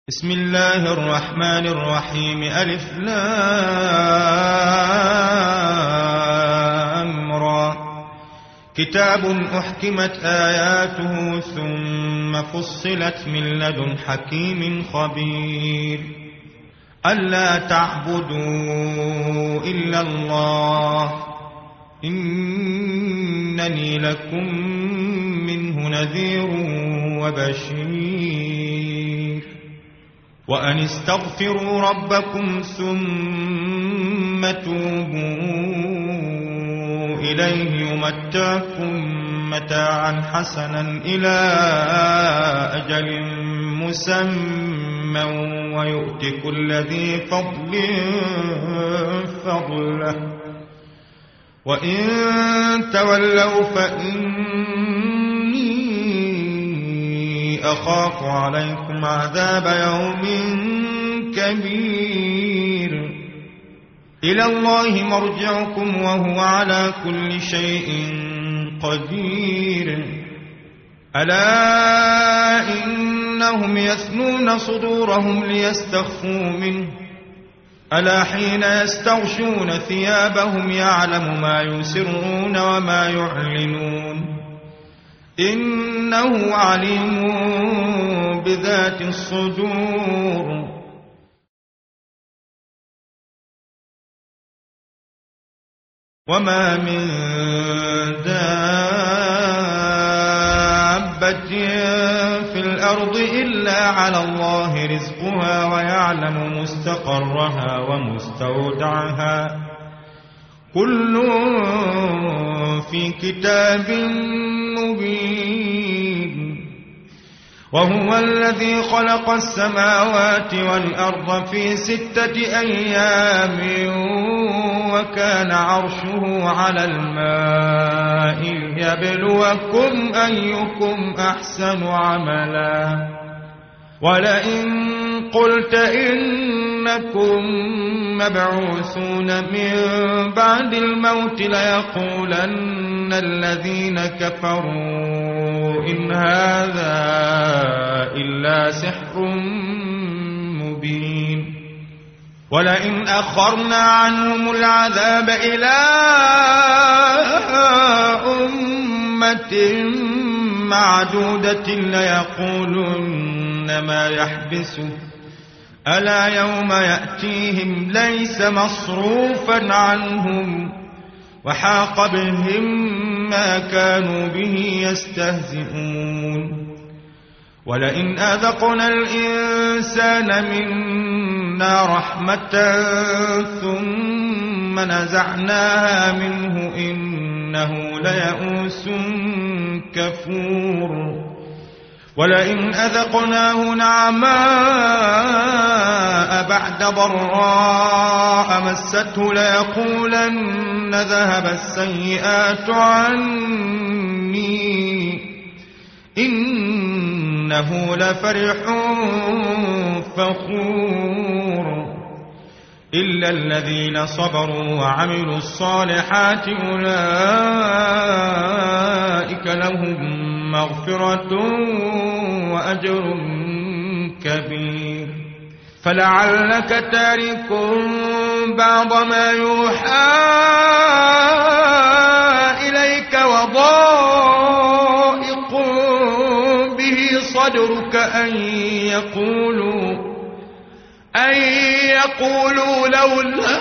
بسم الله الرحمن الرحيم. ألف لام را. كتاب أحكمت آياته ثم فصلت من لدن حكيم خبير. ألا تعبدوا إلا الله إنني لكم منه نذير وبشير. وأن استغفروا ربكم ثم توبوا إليه يمتعكم متاعا حسنا إلى أجل مسمى ويؤت كل ذي فضل فضله. وإن تولوا فإني أخاف عليكم عذاب يوم كبير. إلى الله مرجعكم وهو على كل شيء قدير. ألا إنهم يثنون صدورهم ليستخفوا منه ألا حين يستغشون ثيابهم يعلم ما يسرون وما يعلنون إنه عليم بذات الصدور. وما من دابة في الأرض إلا على الله رزقها ويعلم مستقرها ومستودعها كل في كتاب مبين. وهو الذي خلق السماوات والأرض في 6 أيام وكان عرشه على الماء ليبلوكم أيكم أحسن عملا. ولئن قلت إنكم مبعوثون من بعد الموت ليقولن الذين كفروا إن هذا إلا سحر مبين. ولئن أخرنا عنهم العذاب إلى أمة معدودة ليقولن ما يحبسه ألا يوم يأتيهم ليس مصروفا عنهم وحاق بهم ما كانوا به يستهزئون. ولئن أذقنا الإنسان منا رحمة ثم نزعناها منه إنه ليئوس كفور. ولئن أذقناه نعماء بعد ضراء مسته ليقولن ذهب السيئات عني إنه لفرح فخور. إلا الذين صبروا وعملوا الصالحات أولئك لهم مغفرة وأجر كبير. فلعلك تارك بعض ما يوحى إليك وضائق به صدرك أن يقولوا لولا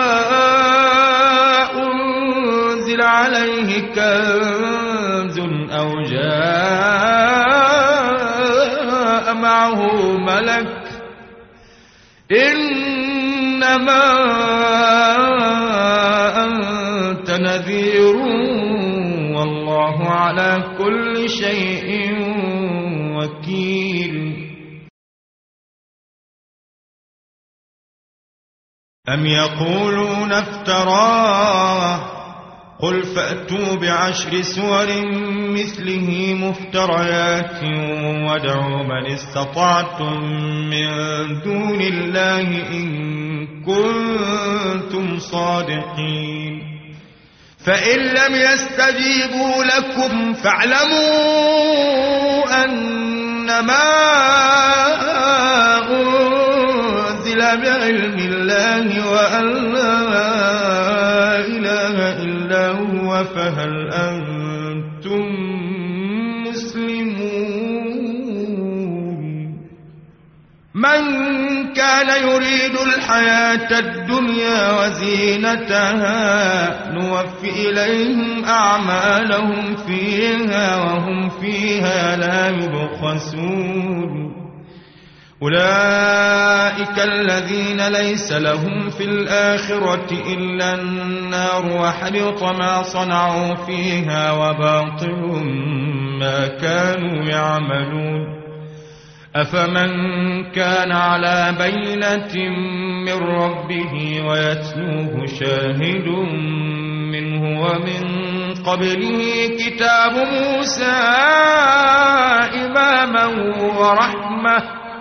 أنزل عليه كنز أو جاء معه ملك إنما أنت نذير والله على كل شيء وكيل. أم يقولون افتراه قل فأتوا ب10 سور مثله مفتريات وادعوا من استطعتم من دون الله إن كنتم صادقين. فإن لم يستجيبوا لكم فاعلموا أن إنما أنزل بعلم الله وأن لا إله إلا هو فهل أنتم مسلمون من كان يريد الحياة الدنيا وزينتها نوفي إليهم أعمالهم فيها وهم فيها لا يبخسون أولئك الذين ليس لهم في الآخرة إلا النار وحبط ما صنعوا فيها وباطل ما كانوا يعملون أفمن كان على بينة من ربه ويتلوه شاهد منه ومن قبله كتاب موسى إماما ورحمة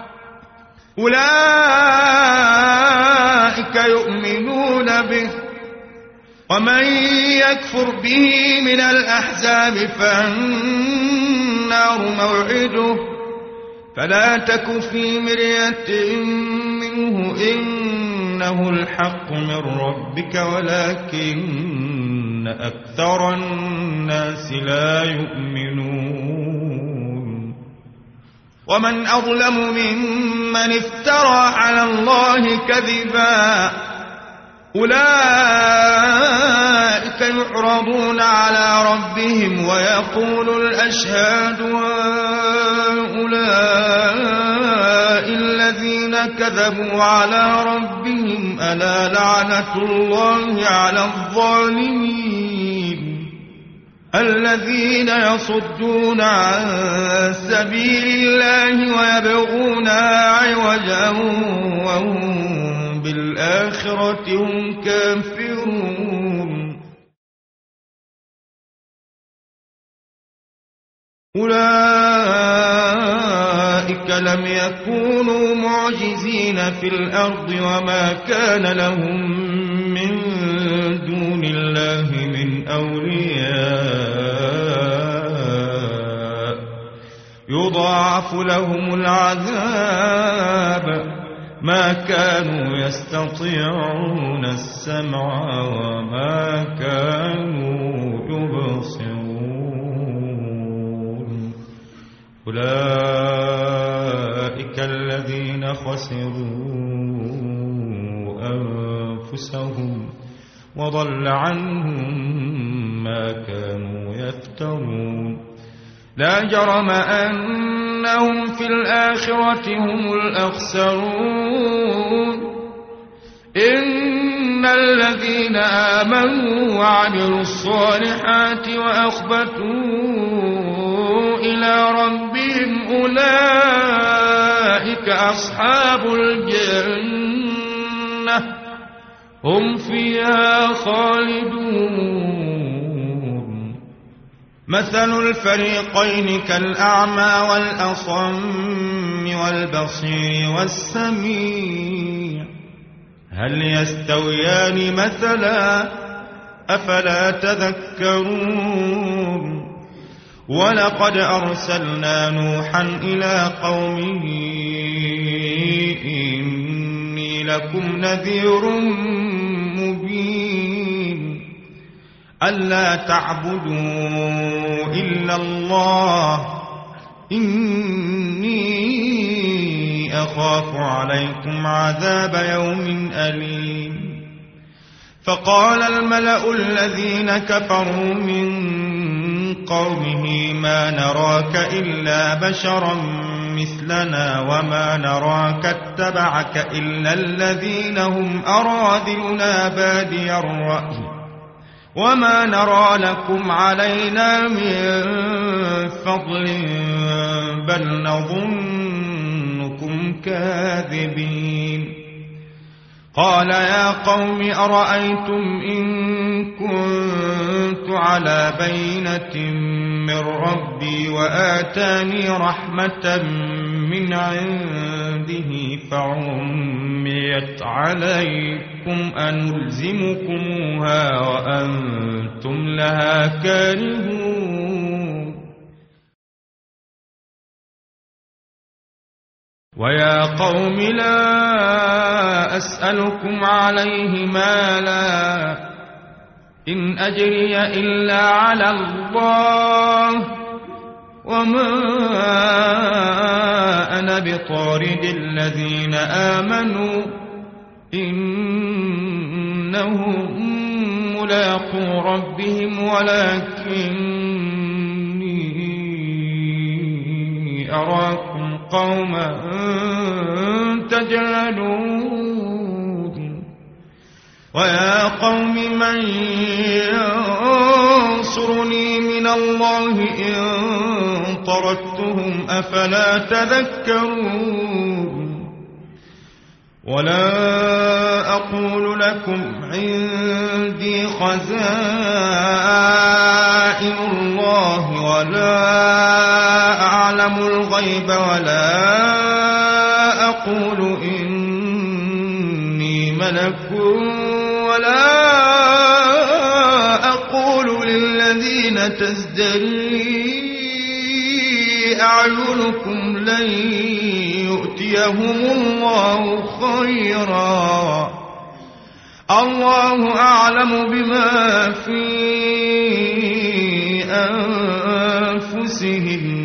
أولئك يؤمنون به ومن يكفر به من الأحزاب فالنار موعده فلا تك في مرية منه إنه الحق من ربك ولكن أكثر الناس لا يؤمنون ومن أظلم ممن افترى على الله كذبا أولئك يعرضون على ربهم ويقول الأشهاد هؤلاء الذين كذبوا على ربهم ألا لعنة الله على الظالمين الذين يصدون عن سبيل الله ويبغونها عوجا وهم بالآخرة هم كافرون أولئك لم يكونوا معجزين في الأرض وما كان لهم من دون الله من أولياء يضاعف لهم العذاب ما كانوا يستطيعون السمع وما كانوا يبصرون أولئك الذين خسروا أنفسهم وضل عنهم ما كانوا يفترون لا جرم أنهم في الآخرة هم الأخسرون إن الذين آمنوا وعملوا الصالحات وأخبتوا إلى ربهم أولئك أصحاب الجنة هم فيها خالدون مثل الفريقين كالأعمى والأصم والبصير والسميع هل يستويان مثلا أفلا تذكرون ولقد أرسلنا نوحا إلى قومه إني لكم نذير مبين ألا تعبدوا إلا الله إني أخاف عليكم عذاب يوم أليم فقال الملأ الذين كفروا من قومه ما نراك إلا بشرا مثلنا وما نراك اتبعك إلا الذين هم أراذلنا بادي الرأي وما نرى لكم علينا من فضل بل نظنكم كاذبين قال يا قوم أرأيتم إن كنت على بينة من ربي وآتاني رحمة من عنده فعميت عليكم أنلزمكموها وأنتم لها كارهون ويا قوم لا أسألكم عليه مالا إن أجري إلا على الله وما أنا بطارد الذين آمنوا إنهم ملاقو ربهم ولكني أراكم قوما تجهلون ويا قوم من ينصرني من الله إن طردتهم أفلا تذكرون ولا أقول لكم عندي خزائن الله ولا أعلم الغيب ولا أقول إني ملك ولا أقول للذين تزدري أعينكم لن يؤتيهم الله خيرا الله أعلم بما في أنفسهم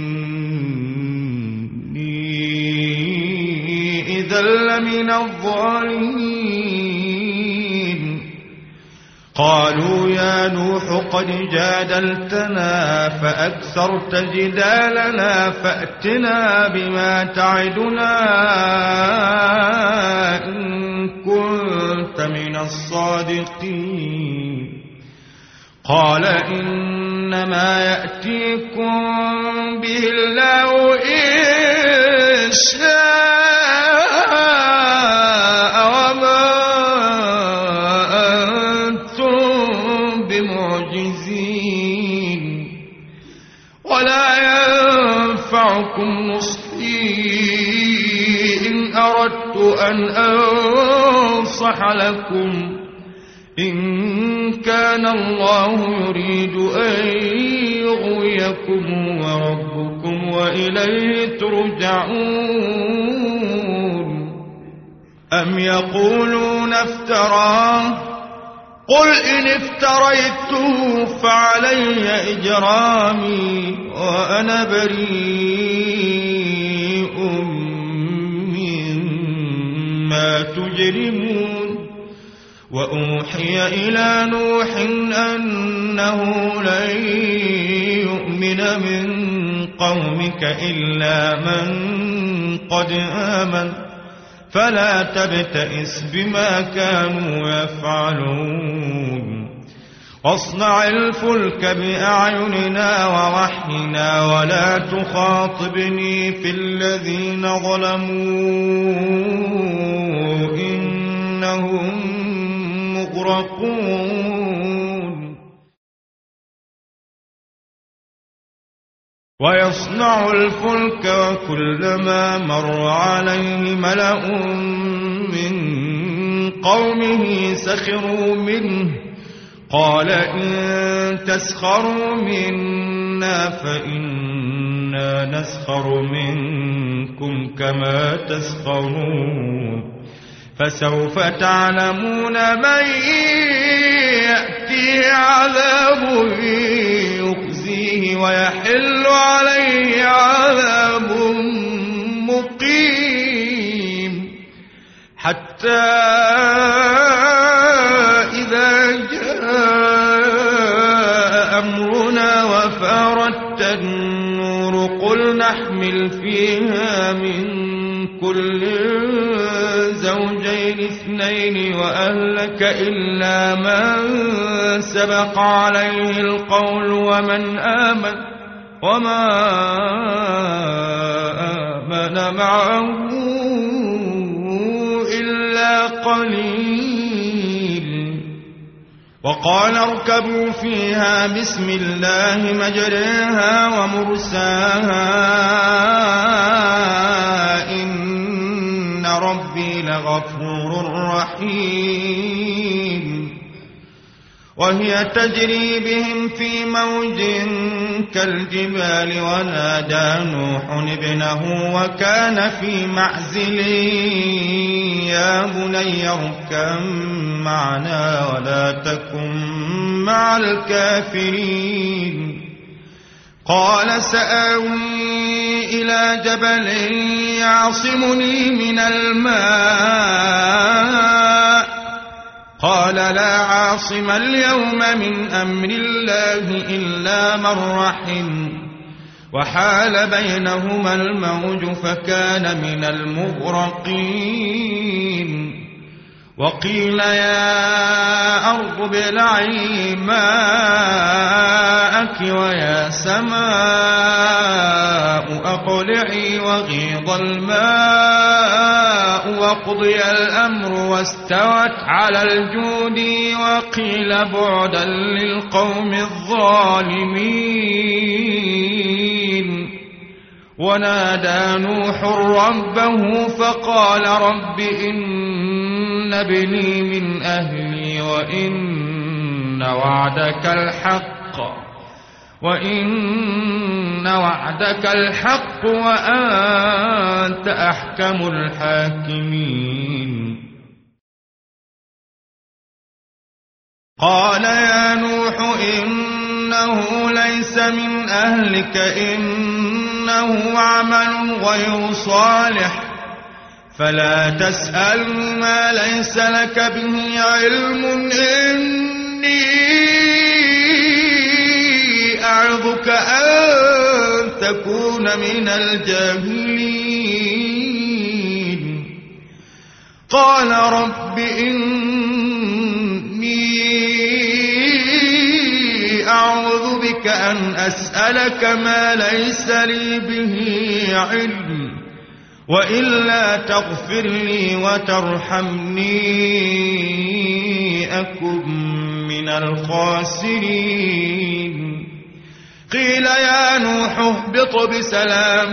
إني إذا لمن الظالمين قالوا يا نوح قد جادلتنا فأكثرت جدالنا فأتنا بما تعدنا إن كنت من الصادقين قال إنما يأتيكم به الله إن شاء وما أنتم بمعجزين ولا ينفعكم نصحي إن أردت أن أنصح لكم إن كان الله يريد أن يغويكم وربكم وإليه ترجعون أم يقولون افتراه قل إن افتريته فعلي إجرامي وأنا بريء مما تجرمون وأوحي إلى نوح أنه لن يؤمن من قومك إلا من قد آمن فلا تبتئس بما كانوا يفعلون واصنع الفلك بأعيننا ووحينا ولا تخاطبني في الذين ظلموا إنهم مغرقون ويصنع الفلك وكلما مر عليه ملأ من قومه سخروا منه قال إن تسخروا منا فإنا نسخر منكم كما تسخرون فسوف تعلمون من يأتيه عذاب يخزيه ويحل عليه عذاب مقيم حتى إذا جاء أمرنا وفارت النور قل نحمل فيها من كل زوجين اثنين وأهلك إلا من سبق عليه القول ومن آمن وما آمن معه إلا قليل وقال اركبوا فيها بسم الله مجريها ومرساها إن ربي لغفور رحيم وهي تجري بهم في موج كالجبال ونادى نوح ابنه وكان في معزل يا بني اركب معنا ولا تكن مع الكافرين قال سآوي إلى جبل يعصمني من الماء قال لا عاصم اليوم من أمر الله إلا من رحم وحال بينهما الموج فكان من المغرقين وقيل يا أرض ابلعي ماءك ويا سماء أقلعي وغيض الماء وقضي الأمر واستوت على الجود وقيل بعدا للقوم الظالمين ونادى نوح ربه فقال رب إن ابني من أهلي وإن وعدك الحق وأنت أحكم الحاكمين قال يا نوح إنه ليس من أهلك إنه عمل غير صالح فلا تسألني ما ليس لك به علم إني أعظك أن تكون من الجاهلين قال رب إني أعوذ بك أن أسألك ما ليس لي به علم وإلا تغفر لي وترحمني أكن من الخاسرين قيل يا نوح اهبط بسلام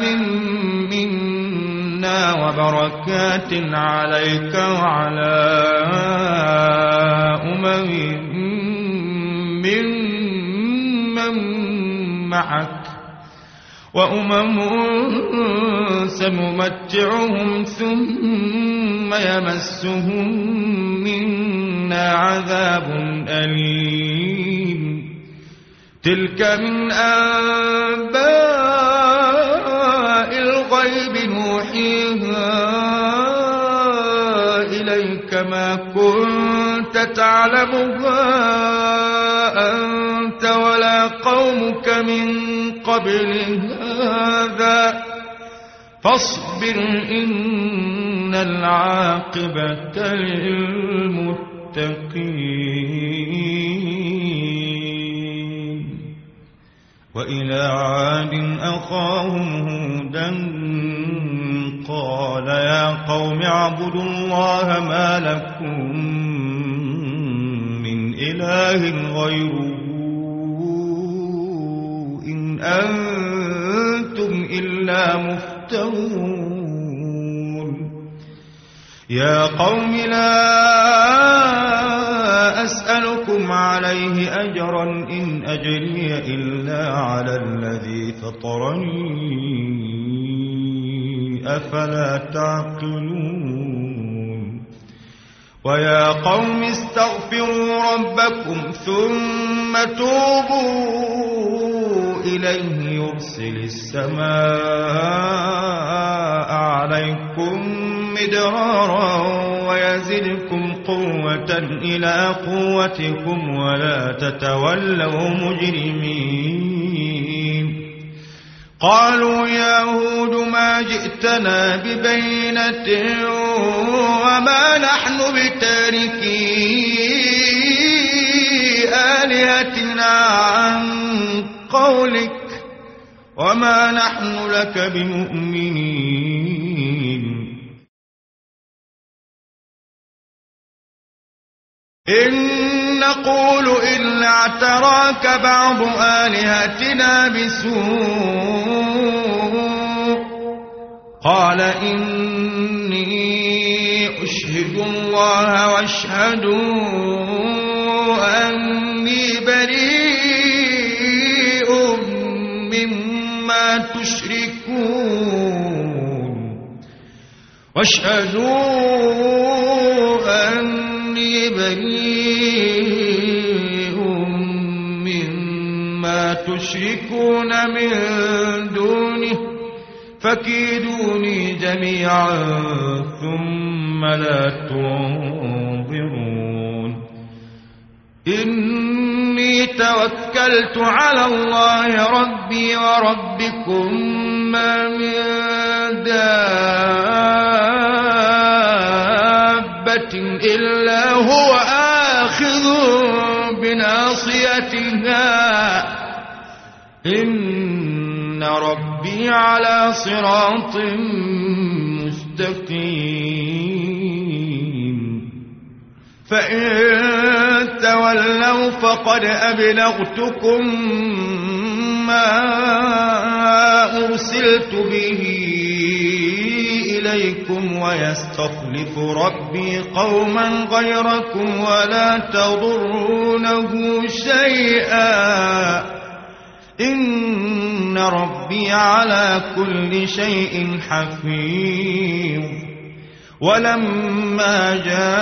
منا وبركات عليك وعلى ممن معك وأمم سنمتعهم ثم يمسهم منا عذاب أليم تلك من أنباء الغيب نوحيها إليك ما كنت تعلمها أنت ولا قومك من قبل هذا فاصبر إن العاقبة للمتقين وإلى عاد أخاهم هودا قال يا قوم اعبدوا الله ما لكم من إله غيره إن أنتم إلا مفترون يا قوم لا أسألكم عليه أجرا إن أجري إلا على الذي فطرني أفلا تعقلون ويا قوم استغفروا ربكم ثم توبوا إليه يرسل السماء عليكم مدرارا ويزدكم قوة إلى قوتكم ولا تتولوا مجرمين قالوا يا هود ما جئتنا ببينة وما نحن بتاركي آلهتنا عن قولك وما نحن لك بمؤمنين إن نقول إلا اعتراك بعض آلهتنا بسوء قال إني أشهد الله واشهدوا أني بريء واشهدوا أني بريء مما تشركون من دونه فكيدوني جميعا ثم لا تنظرون إني توكلت على الله ربي وربكم ما من دابة إلا هو آخذ بناصيتها إن ربي على صراط مستقيم فإن تولوا فقد أبلغتكم ما أرسلت به إليكم ويستخلف ربي قوما غيركم ولا تضرونه شيئا إن ربي على كل شيء حفيظ ولما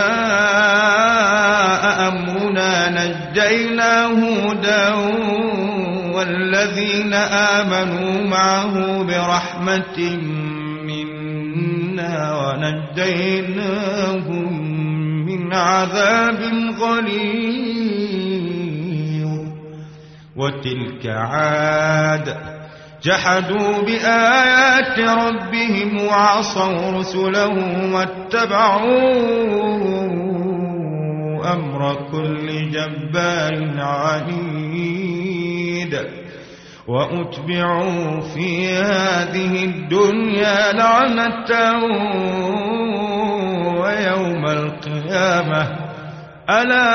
جاء أمرنا نجينا هودا والذين آمنوا معه برحمة منا ونجيناهم من عذاب غليظ وتلك عاد جحدوا بآيات ربهم وعصوا رسله واتبعوا أمر كل جبار عنيد وأتبعوا في هذه الدنيا لعنة ويوم القيامة ألا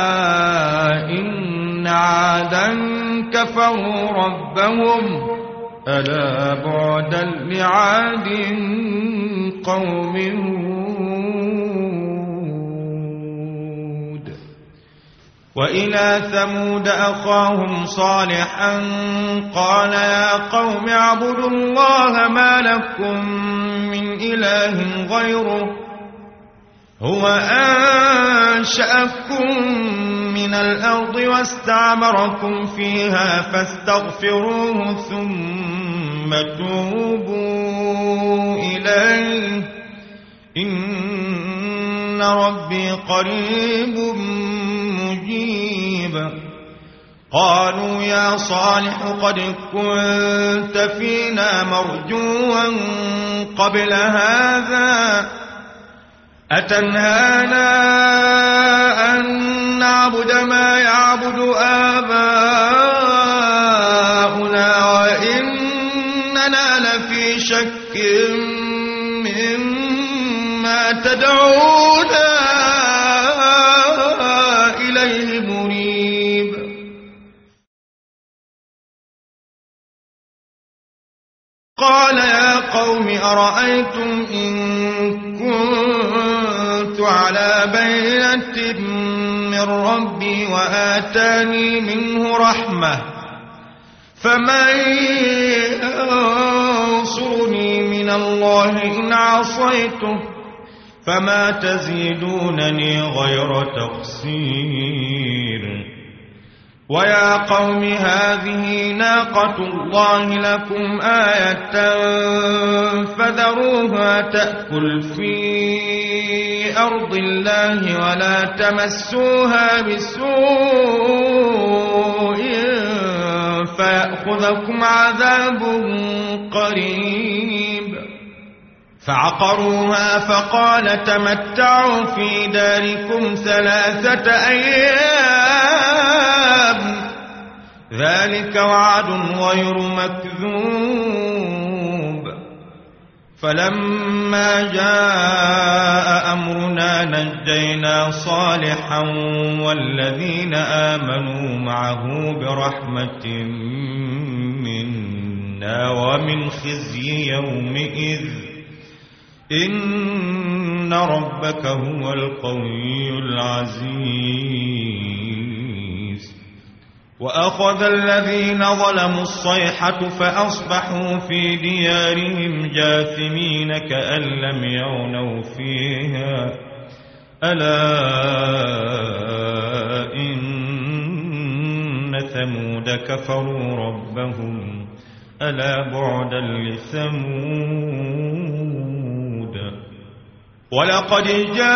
إن عادا كفروا ربهم ألا بعدا لعاد قوم هود وإلى ثمود أخاهم صالحا قال يا قوم اعبدوا الله ما لكم من إله غيره هو أنشأكم من الأرض واستعمركم فيها فاستغفروه ثم توبوا إليه إن ربي قريب مجيب قالوا يا صالح قد كنت فينا مرجوا قبل هذا أتنهانا أن نعبد ما يعبد آباؤنا وإننا لفي شك مما تدعونا إليه مريب قال يا قوم أرأيتم إن كنت على بينة من ربي وآتاني منه رحمة فمن ينصرني من الله إن عصيته فما تزيدونني غير تقصير ويا قوم هذه ناقة الله لكم آية فذروها تأكل في أرض الله ولا تمسوها بسوء فيأخذكم عذاب قريب فعقروها فقال تمتعوا في داركم 3 أيام ذلك وعد غير مكذوب فلما جاء أمرنا نجينا صالحا والذين آمنوا معه برحمة منا ومن خزي يومئذ إن ربك هو القوي العزيز وأخذ الذين ظلموا الصيحة فأصبحوا في ديارهم جاثمين كأن لم يغنوا فيها ألا إن ثمود كفروا ربهم ألا بعدا لثمود ولقد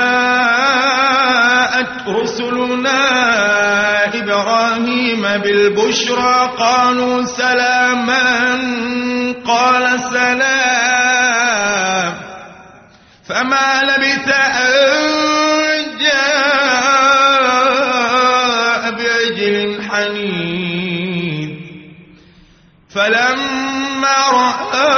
جاءت رسلنا إبراهيم بالبشرى قالوا سلاما قال سلام فما لبث أن جاء بعجل حنيذ فلما رأى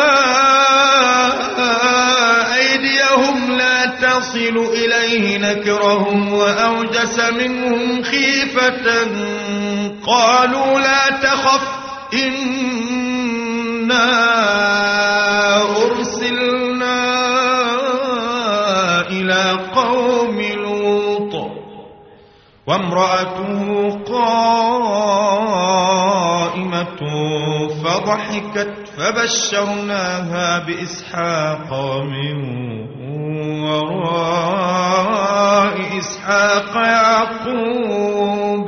أيديهم لا تصل إليه نكرهم وأوجس منهم خيفة قالوا لا تخف إنا أرسلنا إلى قوم لوط وامرأته قائمة فضحكت فبشرناها بإسحاق من وراء إسحاق يعقوب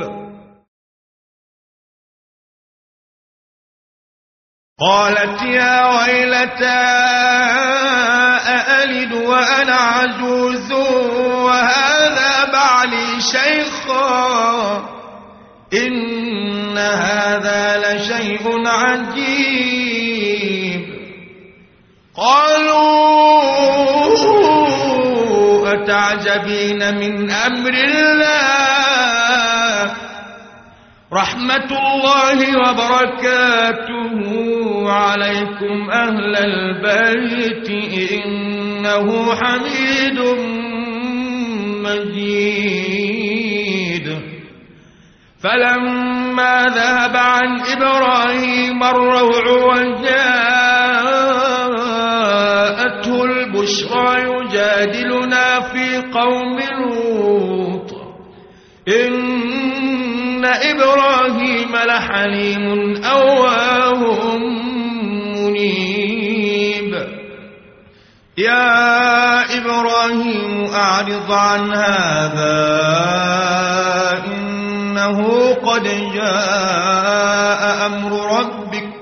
قالت يا ويلتى أألد وأنا عجوز وهذا بعلي شيخا إن هذا لشيء عجيب قالوا أتعجبين من أمر الله رحمة الله وبركاته عليكم أهل البيت إنه حميد مجيد فلما ذهب عن إبراهيم الروع وجاءته البشرى يجادلنا في قوم لوط إن إبراهيم لحليم أواه منيب يا إبراهيم أعرض عن هذا إنه قد جاء أمر ربك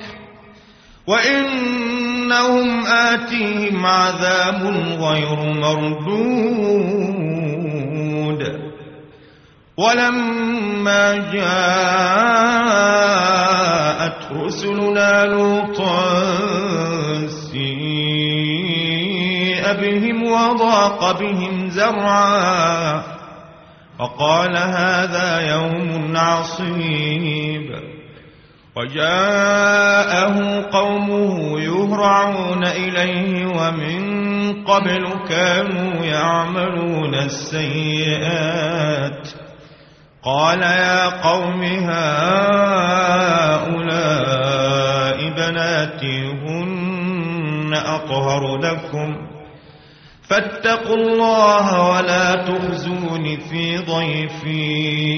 وإنهم آتيهم عذاب غير مردود ولما جاءت رسلنا لوطا سيء بهم وضاق بهم زرعا فقال هذا يوم عصيب وجاءه قومه يهرعون إليه ومن قبل كانوا يعملون السيئات قال يا قوم هؤلاء بناتي هن أطهر لكم فاتقوا الله ولا تخزون في ضيفي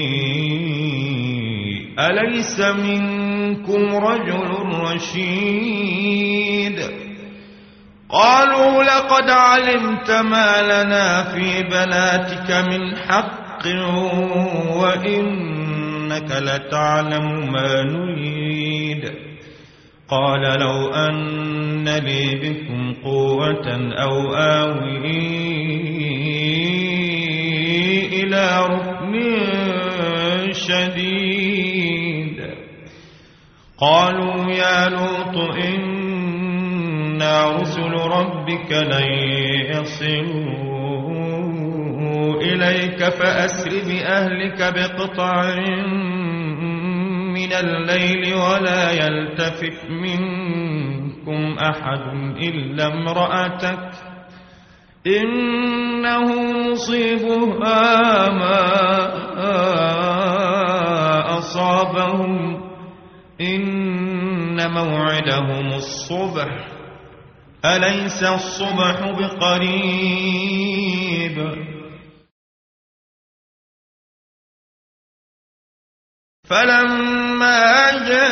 أليس منكم رجل رشيد قالوا لقد علمت ما لنا في بناتك من حق وإنك لتعلم ما نريد قال لو أن لي بكم قوة أو آوي إلى ركن شديد قالوا يا لوط إنا رسل ربك لن يصلوا إليك فأسر بأهلك بقطع من الليل ولا يلتفت منكم أحد إلا امرأتك إنه مصيبها ما أصابهم إن موعدهم الصبح أليس الصبح بقريب فلما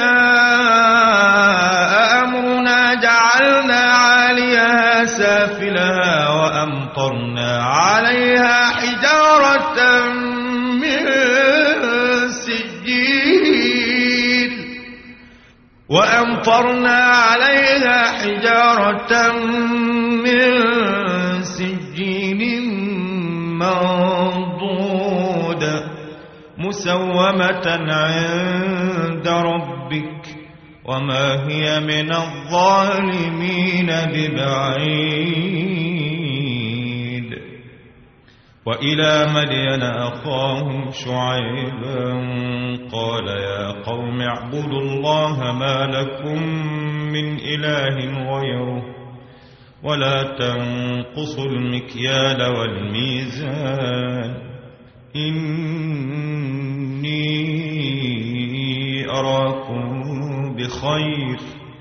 جاء أمرنا جعلنا عاليها سافلها وأمطرنا عليها حجارة من سجيل منضود مسومة عند ربك وما هي من الظالمين ببعيد. وإلى مدين أخاهم شعيبا قال يا قوم اعبدوا الله ما لكم من إله غيره ولا تنقصوا المكيال والميزان إني أراكم بخير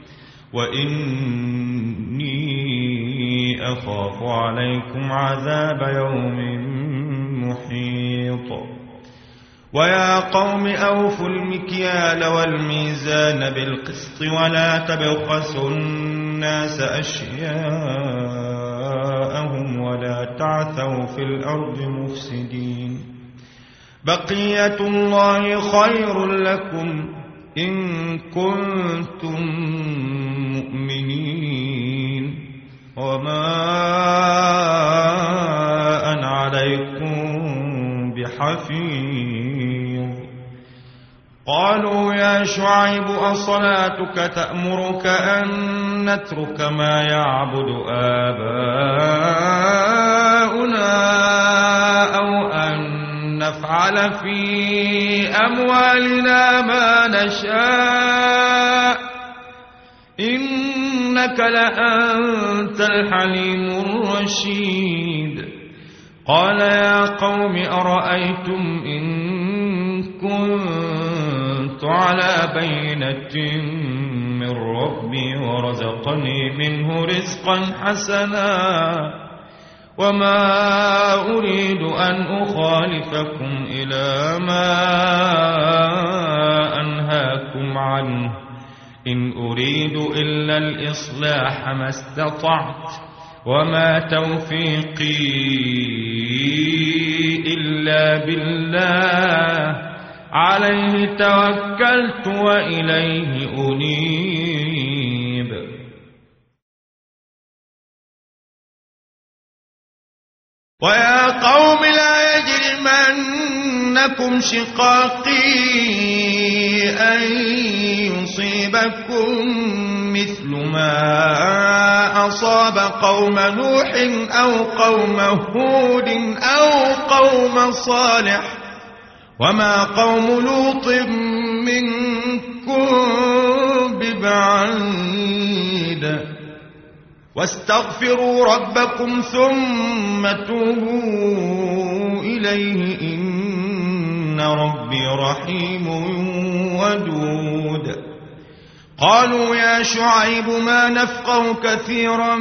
وإني أخاف عليكم عذاب يوم محيط. ويا قوم أوفوا المكيال والميزان بالقسط ولا تبخسوا الناس أشياءهم ولا تعثوا في الأرض مفسدين. بقية الله خير لكم إن كنتم مؤمنين وما أنا عليكم بحفيظ. قالوا يا شعيب أصلاتك تأمرك أن نترك ما يعبد آباؤنا أو أن نفعل في أموالنا ما نشاء إنك لأنت الحليم الرشيد. قال يا قوم أرأيتم إن كنت على بينة من ربي ورزقني منه رزقا حسنا وما أريد أن أخالفكم إلى ما أنهاكم عنه إن أريد إلا الإصلاح ما استطعت وما توفيقي إلا بالله عليه توكلت وإليه أنيب. ويا قوم لا يجرمنكم شقاقي أن يصيبكم مثل ما أصاب قوم نوح أو قوم هود أو قوم صالح وما قوم لوط منكم ببعيد. واستغفروا ربكم ثم توبوا إليه إن ربي رحيم ودود. قالوا يا شعيب ما نفقه كثيرا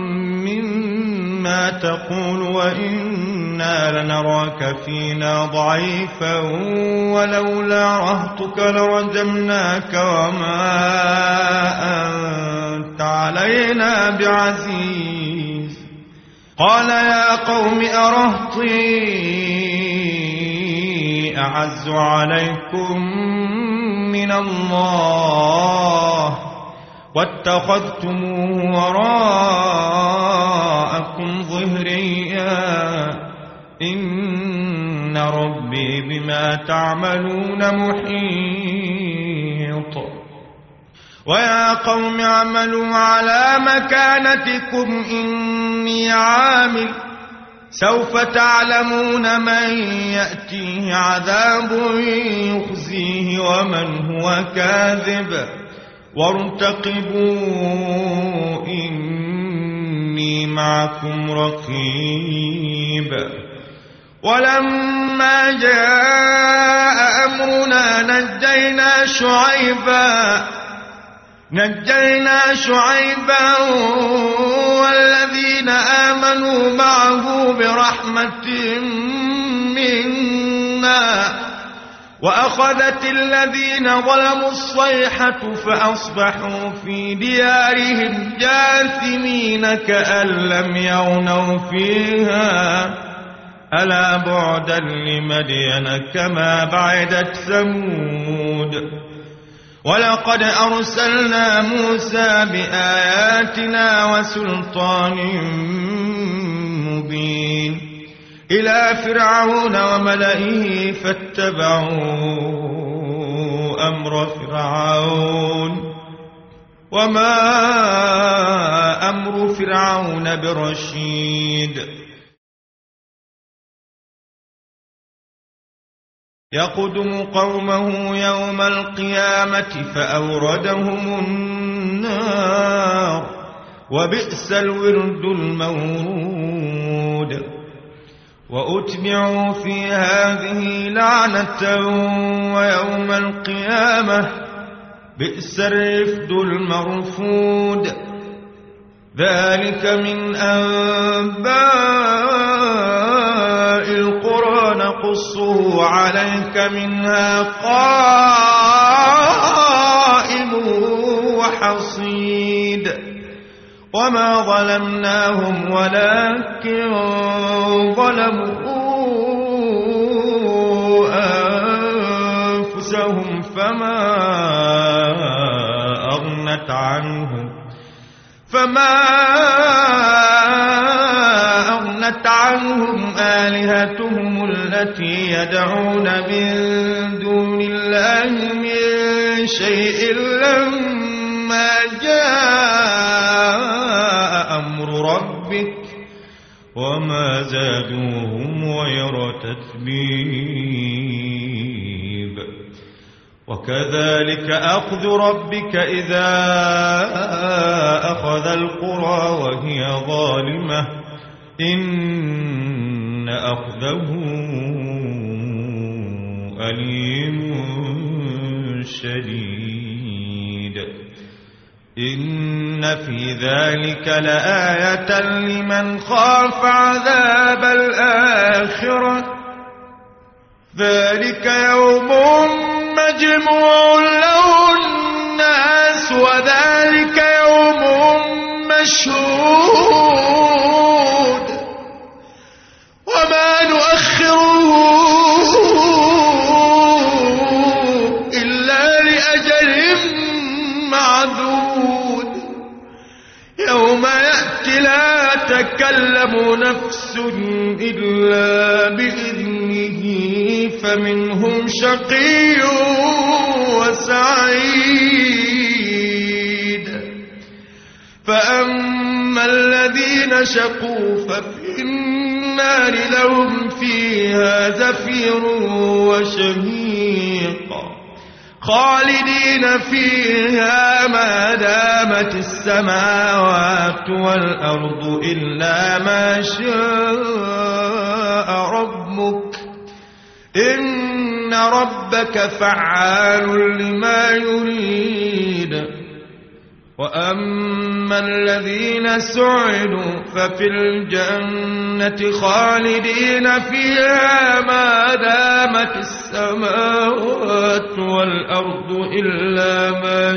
مما تقول وإنا لنراك فينا ضعيفا ولولا رهطك لرجمناك وما أنت علينا بعزيز. قال يا قوم أرهطي أعز عليكم من الله واتخذتموه وراءكم ظهريا إن ربي بما تعملون محيط. ويا قوم اعملوا على مكانتكم إني عامل سوف تعلمون من يأتيه عذاب يخزيه ومن هو كاذب وارتقبوا إني معكم رقيب. ولما جاء أمرنا نجينا شعيبا والذين آمنوا معه برحمة منا وأخذت الذين ظلموا الصيحة فأصبحوا في ديارهم جاثمين كأن لم يغنوا فيها ألا بعدا لمدين كما بعدت ثمود ولقد أرسلنا موسى بآياتنا وسلطان مبين إلى فرعون وملئه فاتبعوا أمر فرعون وما أمر فرعون برشيد يقدم قومه يوم القيامة فأوردهم النار وبئس الورد المورود وأتبعوا في هذه لعنة ويوم القيامة بئس الرفد المرفود ذلك من أنباء القرى نقصه عليك منها قائم وحصيد وما ظلمناهم ولكن ظلموا أنفسهم فما أغنت عنهم آلهتهم التي يدعون من دون الله من شيء لما جاء أمر ربك وما زادوهم غير تتبيب وكذلك أخذ ربك إذا أخذ القرى وهي ظالمة إن أخذه أليم شديد إن في ذلك لآية لمن خاف عذاب الآخرة ذلك يوم مجموع له الناس وذلك يوم مشهود وما نؤخره إلا لأجل معدود يوم يأتي لا تكلم نفس إلا بإذنه فمنهم شقي وسعيد فأما الذين شقوا ففي النار لهم فيها زفير وشهيق خالدين فيها ما دامت السماوات والأرض إلا ما شاء ربك إن ربك فعال لما يريد وأما الذين سعدوا ففي الجنة خالدين فيها ما دامت السماوات والأرض إلا ما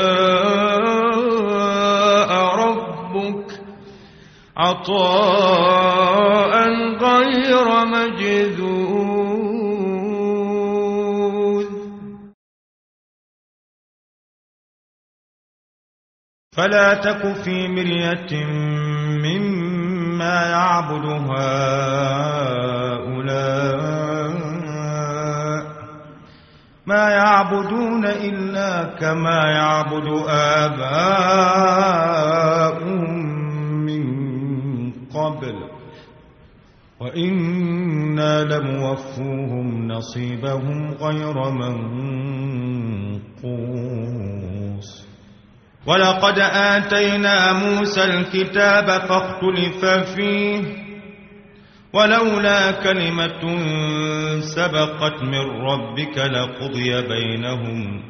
شاء ربك عطاء غير مجذوذ فلا تك في مرية مما يعبد هؤلاء ما يعبدون إلا كما يعبد آباؤهم من قبل وإنا لموفوهم نصيبهم غير منقوص ولقد آتينا موسى الكتاب فاختلف فيه ولولا كلمة سبقت من ربك لقضي بينهم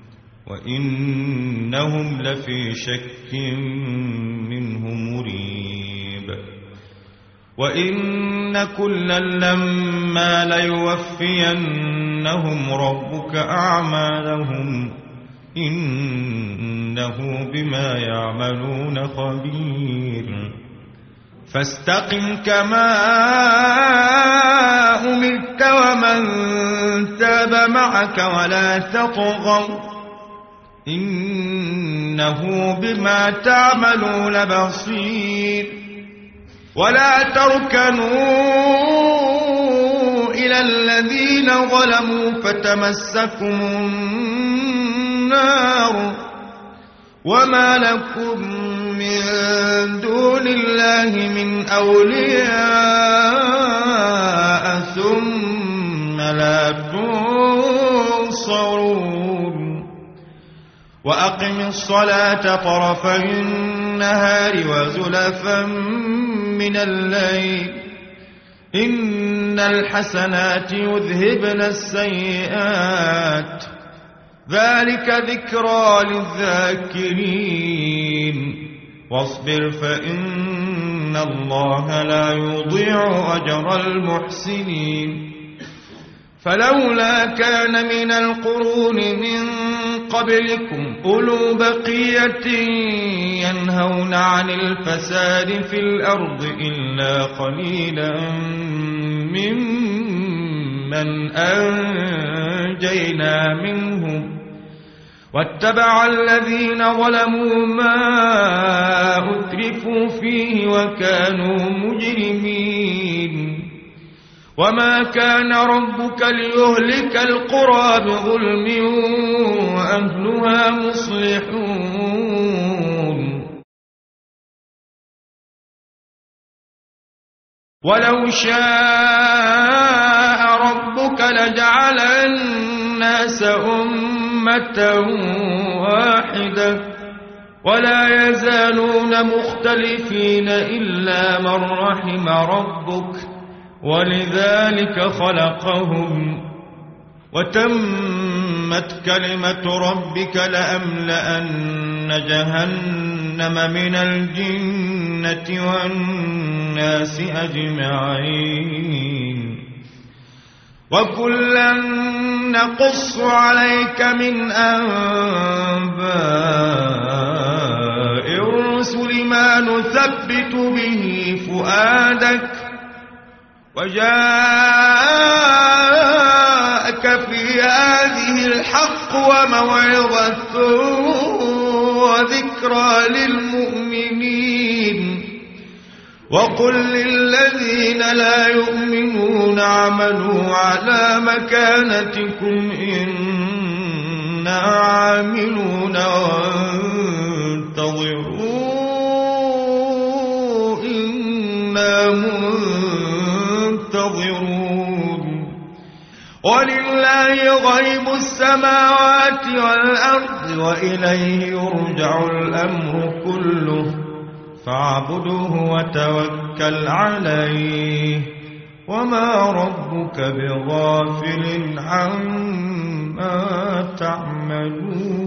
وإنهم لفي شك منه مريب وإن كلا لما ليوفينهم ربك أعمالهم إنه بما يعملون خبير فاستقم كما أمرت ومن تاب معك ولا تطغوا إنه بما تعملون بصير ولا تركنوا إلى الذين ظلموا فتمسكم النار وما لكم من دون الله من أولياء ثم لا تنصرون وأقم الصلاة طرفي النهار وزلفا من الليل إن الحسنات يذهبن السيئات ذلك ذكرى للذاكرين واصبر فإن الله لا يضيع أجر المحسنين فلولا كان من القرون من قبلكم أولو بقية ينهون عن الفساد في الأرض إلا قليلا ممن أنجينا منهم واتبع الذين ظلموا ما أترفوا فيه وكانوا مجرمين وما كان ربك ليهلك القرى بظلم وأهلها مصلحون ولو شاء ربك لجعل الناس أمة واحدة ولا يزالون مختلفين إلا من رحم ربك ولذلك خلقهم وتمت كلمة ربك لأملأن جهنم من الجنة والناس أجمعين وكلا نقص عليك من أنباء الرسل ما نثبت به فؤادك وجاءك في هذه الحق وموعظة وذكرى للمؤمنين وقل للذين لا يؤمنون اعملوا على مكانتكم إنا عاملون وانتظروا إنا منتظرون ولله غيب السماوات والأرض وإليه يرجع الأمر كله فاعبده وتوكل عليه وما ربك بغافل عما تعملون